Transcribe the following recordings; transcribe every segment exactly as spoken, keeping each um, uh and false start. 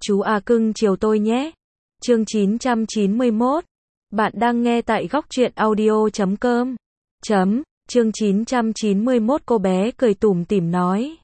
Chú à cưng chiều tôi nhé. Chương chín trăm chín mươi mốt. Bạn đang nghe tại góc truyện audio chấm com. Chấm, chương chín trăm chín mươi mốt cô bé cười tủm tỉm nói.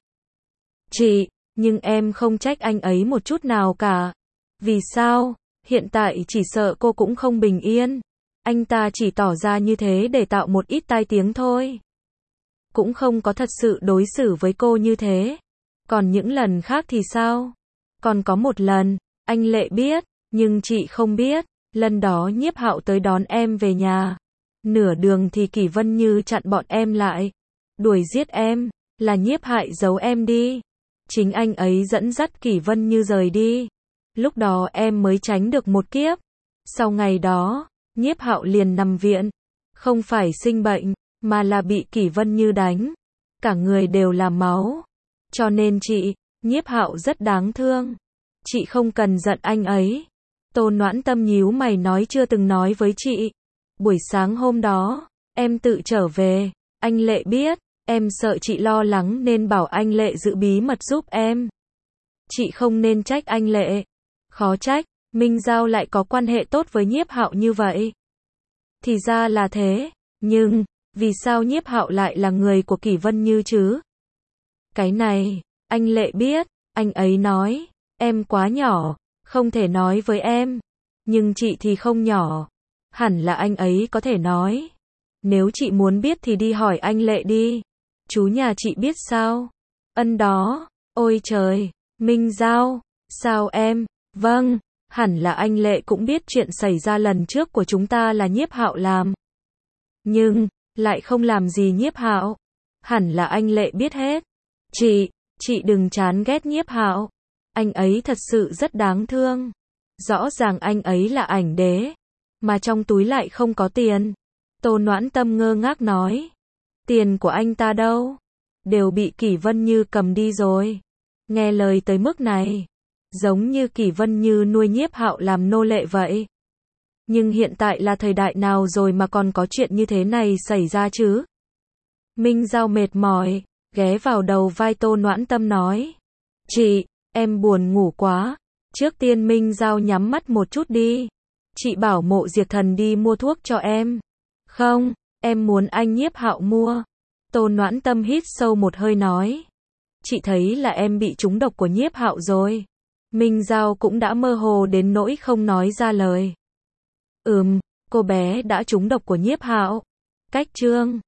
Chị, nhưng em không trách anh ấy một chút nào cả. Vì sao? Hiện tại chỉ sợ cô cũng không bình yên. Anh ta chỉ tỏ ra như thế để tạo một ít tai tiếng thôi. Cũng không có thật sự đối xử với cô như thế. Còn những lần khác thì sao? Còn có một lần, anh Lệ biết, nhưng chị không biết. Lần đó Nhiếp Hạo tới đón em về nhà. Nửa đường thì Kỷ Vân Như chặn bọn em lại. Đuổi giết em, là Nhiếp Hại giấu em đi. Chính anh ấy dẫn dắt Kỷ Vân Như rời đi. Lúc đó em mới tránh được một kiếp. Sau ngày đó, Nhiếp Hạo liền nằm viện. Không phải sinh bệnh, mà là bị Kỷ Vân Như đánh. Cả người đều là máu. Cho nên chị, Nhiếp Hạo rất đáng thương. Chị không cần giận anh ấy. Tô Noãn Tâm nhíu mày nói chưa từng nói với chị. Buổi sáng hôm đó, em tự trở về. Anh Lệ biết, em sợ chị lo lắng nên bảo anh Lệ giữ bí mật giúp em. Chị không nên trách anh Lệ. Khó trách, Minh Giao lại có quan hệ tốt với Nhiếp Hạo như vậy. Thì ra là thế, nhưng, vì sao Nhiếp Hạo lại là người của Kỷ Vân Như chứ? Cái này, anh Lệ biết, anh ấy nói, em quá nhỏ, không thể nói với em. Nhưng chị thì không nhỏ. Hẳn là anh ấy có thể nói. Nếu chị muốn biết thì đi hỏi anh Lệ đi. Chú nhà chị biết sao? Ân đó, ôi trời, Minh Giao, sao em? Vâng, hẳn là anh Lệ cũng biết chuyện xảy ra lần trước của chúng ta là Nhiếp Hạo làm. Nhưng, lại không làm gì Nhiếp Hạo. Hẳn là anh Lệ biết hết. Chị, chị đừng chán ghét Nhiếp Hạo. Anh ấy thật sự rất đáng thương. Rõ ràng anh ấy là ảnh đế, mà trong túi lại không có tiền. Tô Noãn Tâm ngơ ngác nói. Tiền của anh ta đâu? Đều bị Kỷ Vân Như cầm đi rồi. Nghe lời tới mức này, giống như Kỷ Vân Như nuôi Nhiếp Hạo làm nô lệ vậy. Nhưng hiện tại là thời đại nào rồi mà còn có chuyện như thế này xảy ra chứ? Minh Giao mệt mỏi, ghé vào đầu vai Tô Noãn Tâm nói. Chị, em buồn ngủ quá. Trước tiên Minh Giao nhắm mắt một chút đi. Chị bảo Mộ Diệt Thần đi mua thuốc cho em. Không, em muốn anh Nhiếp Hạo mua. Tô Noãn Tâm hít sâu một hơi nói. Chị thấy là em bị trúng độc của Nhiếp Hạo rồi. Minh Giao cũng đã mơ hồ đến nỗi không nói ra lời. Ừm, cô bé đã trúng độc của Nhiếp Hạo. Cách chương